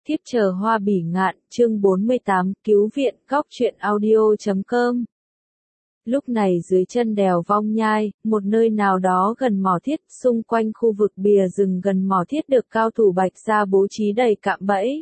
Thiếp chờ hoa bỉ ngạn, chương 48, cứu viện, góc truyện audio.com. Lúc này dưới chân đèo Vong Nhai, một nơi nào đó gần mỏ thiết, xung quanh khu vực bìa rừng gần mỏ thiết được cao thủ Bạch Gia bố trí đầy cạm bẫy.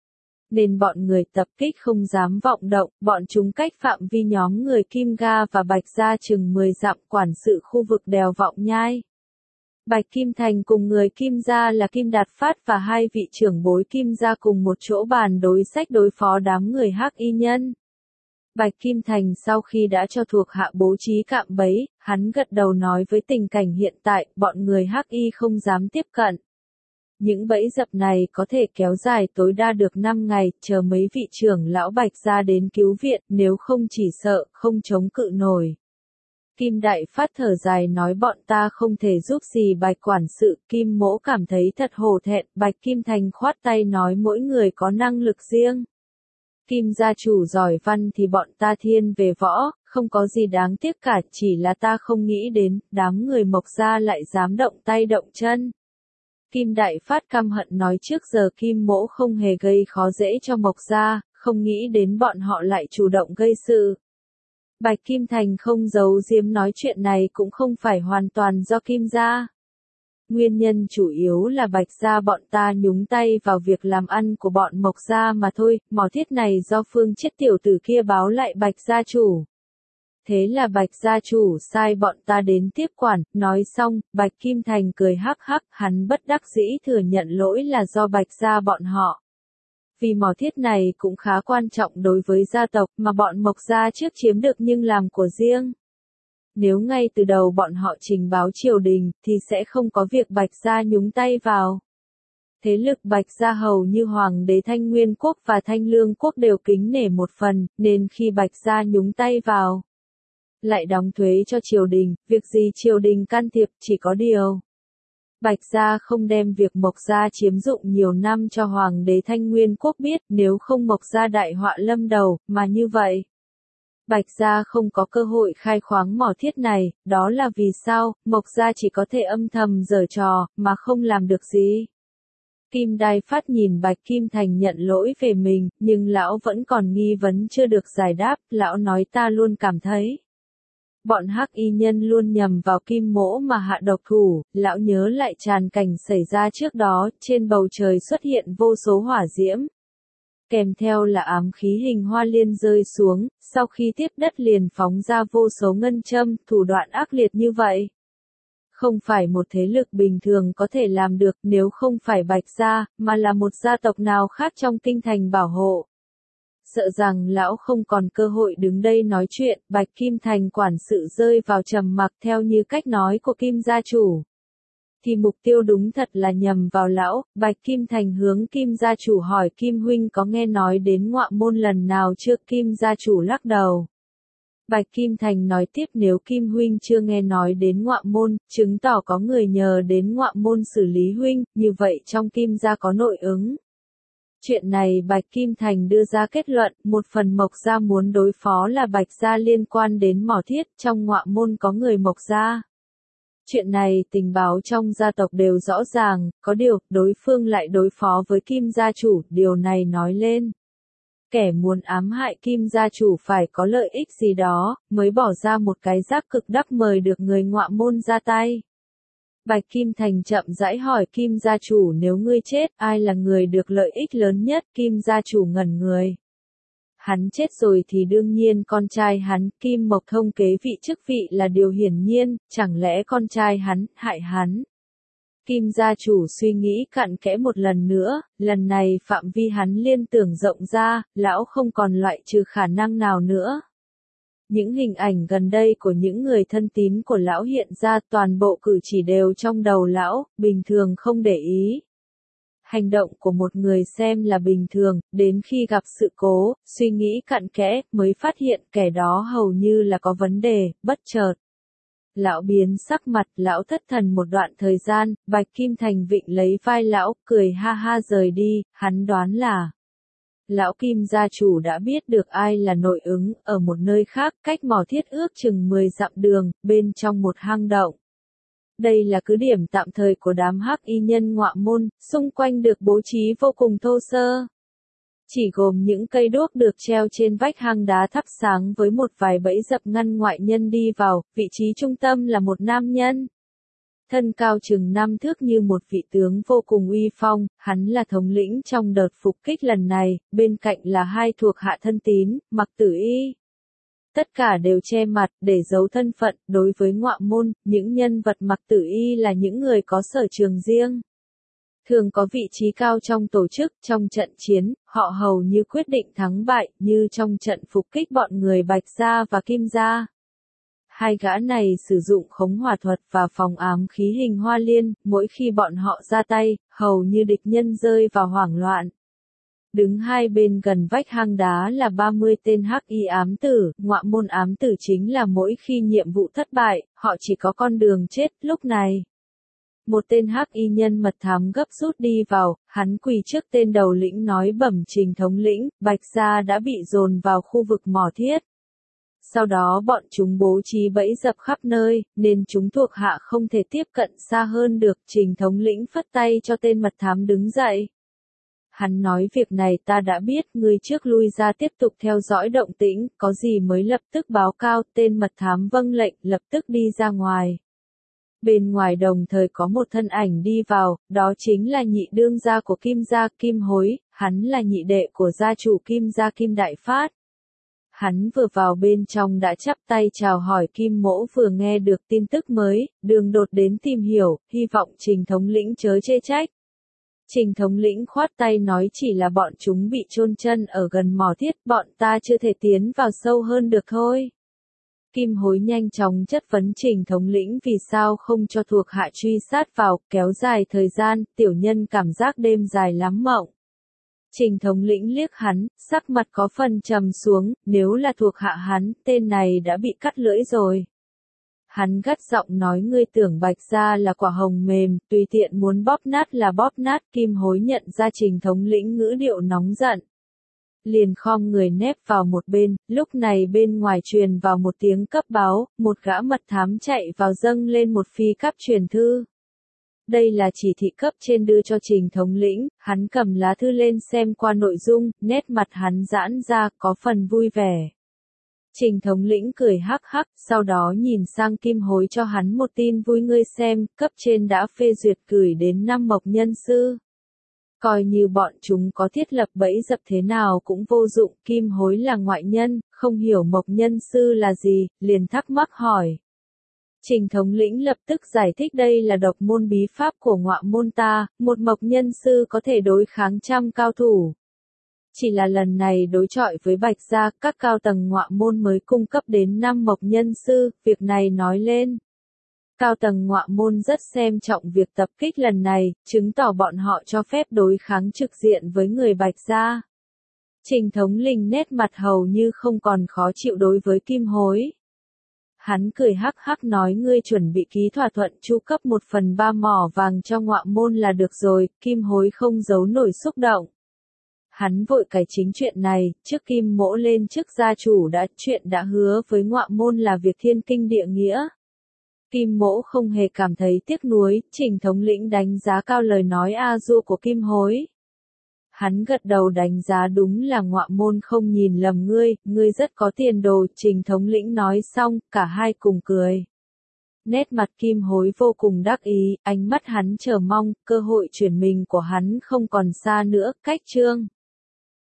Nên bọn người tập kích không dám vọng động, bọn chúng cách phạm vi nhóm người Kim Ga và Bạch Gia chừng 10 dặm, quản sự khu vực đèo Vọng Nhai. Bạch Kim Thành cùng người Kim Gia là Kim Đạt Phát và hai vị trưởng bối Kim Gia cùng một chỗ bàn đối sách đối phó đám người Hắc Y Nhân. Bạch Kim Thành sau khi đã cho thuộc hạ bố trí cạm bẫy, hắn gật đầu nói với tình cảnh hiện tại, bọn người Hắc Y không dám tiếp cận. Những bẫy dập này có thể kéo dài tối đa được 5 ngày, chờ mấy vị trưởng lão Bạch Gia đến cứu viện, nếu không chỉ sợ, không chống cự nổi. Kim Đại Phát thở dài nói bọn ta không thể giúp gì Bạch quản sự, Kim Mỗ cảm thấy thật hổ thẹn, Bạch Kim Thành khoát tay nói mỗi người có năng lực riêng. Kim gia chủ giỏi văn thì bọn ta thiên về võ, không có gì đáng tiếc cả, chỉ là ta không nghĩ đến, đám người Mộc Gia lại dám động tay động chân. Kim Đại Phát căm hận nói trước giờ Kim Mỗ không hề gây khó dễ cho Mộc Gia, không nghĩ đến bọn họ lại chủ động gây sự. Bạch Kim Thành không giấu giếm nói chuyện này cũng không phải hoàn toàn do Kim gia. Nguyên nhân chủ yếu là Bạch Gia bọn ta nhúng tay vào việc làm ăn của bọn Mộc Gia mà thôi, mỏ thiết này do Phương Chiết tiểu tử kia báo lại Bạch gia chủ. Thế là Bạch gia chủ sai bọn ta đến tiếp quản, nói xong, Bạch Kim Thành cười hắc hắc, hắn bất đắc dĩ thừa nhận lỗi là do Bạch Gia bọn họ. Vì mỏ thiết này cũng khá quan trọng đối với gia tộc mà bọn Mộc Gia trước chiếm được nhưng làm của riêng. Nếu ngay từ đầu bọn họ trình báo triều đình, thì sẽ không có việc Bạch Gia nhúng tay vào. Thế lực Bạch Gia hầu như Hoàng đế Thanh Nguyên Quốc và Thanh Lương Quốc đều kính nể một phần, nên khi Bạch Gia nhúng tay vào, lại đóng thuế cho triều đình, việc gì triều đình can thiệp, chỉ có điều. Bạch Gia không đem việc Mộc Gia chiếm dụng nhiều năm cho Hoàng đế Thanh Nguyên Quốc biết, nếu không Mộc Gia đại họa lâm đầu, mà như vậy. Bạch Gia không có cơ hội khai khoáng mỏ thiết này, đó là vì sao, Mộc Gia chỉ có thể âm thầm giở trò, mà không làm được gì. Kim Đại Phát nhìn Bạch Kim Thành nhận lỗi về mình, nhưng lão vẫn còn nghi vấn chưa được giải đáp, lão nói ta luôn cảm thấy. Bọn Hắc Y Nhân luôn nhầm vào Kim Mỗ mà hạ độc thủ, lão nhớ lại tràn cảnh xảy ra trước đó, trên bầu trời xuất hiện vô số hỏa diễm. Kèm theo là ám khí hình hoa liên rơi xuống, sau khi tiếp đất liền phóng ra vô số ngân châm, thủ đoạn ác liệt như vậy. Không phải một thế lực bình thường có thể làm được nếu không phải Bạch Gia, mà là một gia tộc nào khác trong kinh thành bảo hộ. Sợ rằng lão không còn cơ hội đứng đây nói chuyện, Bạch Kim Thành quản sự rơi vào trầm mặc theo như cách nói của Kim gia chủ. Thì mục tiêu đúng thật là nhầm vào lão, Bạch Kim Thành hướng Kim gia chủ hỏi Kim huynh có nghe nói đến Ngọa Môn lần nào chưa, Kim gia chủ lắc đầu. Bạch Kim Thành nói tiếp nếu Kim huynh chưa nghe nói đến Ngọa Môn, chứng tỏ có người nhờ đến Ngọa Môn xử lý huynh, như vậy trong Kim gia có nội ứng. Chuyện này Bạch Kim Thành đưa ra kết luận, một phần Mộc Gia muốn đối phó là Bạch Gia liên quan đến mỏ thiết, trong Ngọa Môn có người Mộc Gia. Chuyện này tình báo trong gia tộc đều rõ ràng, có điều, đối phương lại đối phó với Kim gia chủ, điều này nói lên. Kẻ muốn ám hại Kim gia chủ phải có lợi ích gì đó, mới bỏ ra một cái rác cực đắc mời được người Ngọa Môn ra tay. Bạch Kim Thành chậm rãi hỏi Kim gia chủ nếu ngươi chết, ai là người được lợi ích lớn nhất, Kim gia chủ ngẩn người. Hắn chết rồi thì đương nhiên con trai hắn, Kim Mộc Thông kế vị chức vị là điều hiển nhiên, chẳng lẽ con trai hắn, hại hắn. Kim gia chủ suy nghĩ cặn kẽ một lần nữa, lần này phạm vi hắn liên tưởng rộng ra, lão không còn loại trừ khả năng nào nữa. Những hình ảnh gần đây của những người thân tín của lão hiện ra toàn bộ cử chỉ đều trong đầu lão, bình thường không để ý. Hành động của một người xem là bình thường, đến khi gặp sự cố, suy nghĩ cặn kẽ, mới phát hiện kẻ đó hầu như là có vấn đề, bất chợt. Lão biến sắc mặt, lão thất thần một đoạn thời gian, Bạch Kim Thành vịnh lấy vai lão, cười ha ha rời đi, hắn đoán là. Lão Kim gia chủ đã biết được ai là nội ứng, ở một nơi khác, cách mỏ thiết ước chừng 10 dặm đường, bên trong một hang động. Đây là cứ điểm tạm thời của đám Hắc Y Nhân Ngọa Môn, xung quanh được bố trí vô cùng thô sơ. Chỉ gồm những cây đuốc được treo trên vách hang đá thắp sáng với một vài bẫy dập ngăn ngoại nhân đi vào, vị trí trung tâm là một nam nhân. Thân cao chừng 5 thước như một vị tướng vô cùng uy phong, hắn là thống lĩnh trong đợt phục kích lần này, bên cạnh là hai thuộc hạ thân tín, mặc tử y. Tất cả đều che mặt để giấu thân phận, đối với Ngọa Môn, những nhân vật mặc tử y là những người có sở trường riêng. Thường có vị trí cao trong tổ chức, trong trận chiến, họ hầu như quyết định thắng bại, như trong trận phục kích bọn người Bạch Gia và Kim Gia. Hai gã này sử dụng khống hỏa thuật và phòng ám khí hình hoa liên, mỗi khi bọn họ ra tay, hầu như địch nhân rơi vào hoảng loạn. Đứng hai bên gần vách hang đá là 30 tên hắc y ám tử, Ngọa Môn ám tử chính là mỗi khi nhiệm vụ thất bại, họ chỉ có con đường chết, lúc này. Một tên hắc y nhân mật thám gấp rút đi vào, hắn quỳ trước tên đầu lĩnh nói bẩm Trình thống lĩnh, Bạch Gia đã bị dồn vào khu vực mỏ thiết. Sau đó bọn chúng bố trí bẫy dập khắp nơi, nên chúng thuộc hạ không thể tiếp cận xa hơn được. Trình thống lĩnh phất tay cho tên mật thám đứng dậy. Hắn nói việc này ta đã biết, ngươi trước lui ra tiếp tục theo dõi động tĩnh, có gì mới lập tức báo cáo. Tên mật thám vâng lệnh, lập tức đi ra ngoài. Bên ngoài đồng thời có một thân ảnh đi vào, đó chính là nhị đương gia của Kim Gia, Kim Hối, hắn là nhị đệ của gia chủ Kim Gia Kim Đại Phát. Hắn vừa vào bên trong đã chắp tay chào hỏi Kim Mỗ vừa nghe được tin tức mới, đường đột đến tìm hiểu, hy vọng Trình thống lĩnh chớ chê trách. Trình thống lĩnh khoát tay nói chỉ là bọn chúng bị chôn chân ở gần mỏ thiết, bọn ta chưa thể tiến vào sâu hơn được thôi. Kim Hối nhanh chóng chất vấn Trình thống lĩnh vì sao không cho thuộc hạ truy sát vào, kéo dài thời gian, tiểu nhân cảm giác đêm dài lắm mộng. Trình thống lĩnh liếc hắn, sắc mặt có phần trầm xuống, nếu là thuộc hạ hắn, tên này đã bị cắt lưỡi rồi. Hắn gắt giọng nói ngươi tưởng Bạch Gia là quả hồng mềm, tùy tiện muốn bóp nát là bóp nát. Kim Hối nhận ra Trình thống lĩnh ngữ điệu nóng giận. Liền khom người nép vào một bên, lúc này bên ngoài truyền vào một tiếng cấp báo, một gã mật thám chạy vào dâng lên một phi cấp truyền thư. Đây là chỉ thị cấp trên đưa cho Trình thống lĩnh, hắn cầm lá thư lên xem qua nội dung, nét mặt hắn giãn ra, có phần vui vẻ. Trình thống lĩnh cười hắc hắc, sau đó nhìn sang Kim Hối cho hắn một tin vui ngươi xem, cấp trên đã phê duyệt gửi đến 5 mộc nhân sư. Coi như bọn chúng có thiết lập bẫy dập thế nào cũng vô dụng, Kim Hối là ngoại nhân, không hiểu mộc nhân sư là gì, liền thắc mắc hỏi. Trình thống lĩnh lập tức giải thích đây là độc môn bí pháp của Ngọa Môn ta, một mộc nhân sư có thể đối kháng trăm cao thủ. Chỉ là lần này đối chọi với Bạch Gia, các cao tầng Ngọa Môn mới cung cấp đến 5 mộc nhân sư, việc này nói lên. Cao tầng Ngọa Môn rất xem trọng việc tập kích lần này, chứng tỏ bọn họ cho phép đối kháng trực diện với người Bạch Gia. Trình thống lĩnh nét mặt hầu như không còn khó chịu đối với Kim Hối. Hắn cười hắc hắc nói ngươi chuẩn bị ký thỏa thuận chu cấp 1/3 mỏ vàng cho Ngọa Môn là được rồi, Kim Hối không giấu nổi xúc động. Hắn vội cải chính chuyện này, trước Kim Mỗ lên chức gia chủ chuyện đã hứa với Ngọa Môn là việc thiên kinh địa nghĩa. Kim Mỗ không hề cảm thấy tiếc nuối, Trình thống lĩnh đánh giá cao lời nói a du của Kim Hối. Hắn gật đầu đánh giá đúng là Ngọa Môn không nhìn lầm ngươi rất có tiền đồ, Trình thống lĩnh nói xong, cả hai cùng cười. Nét mặt Kim Hối vô cùng đắc ý, ánh mắt hắn chờ mong, cơ hội chuyển mình của hắn không còn xa nữa, cách chương.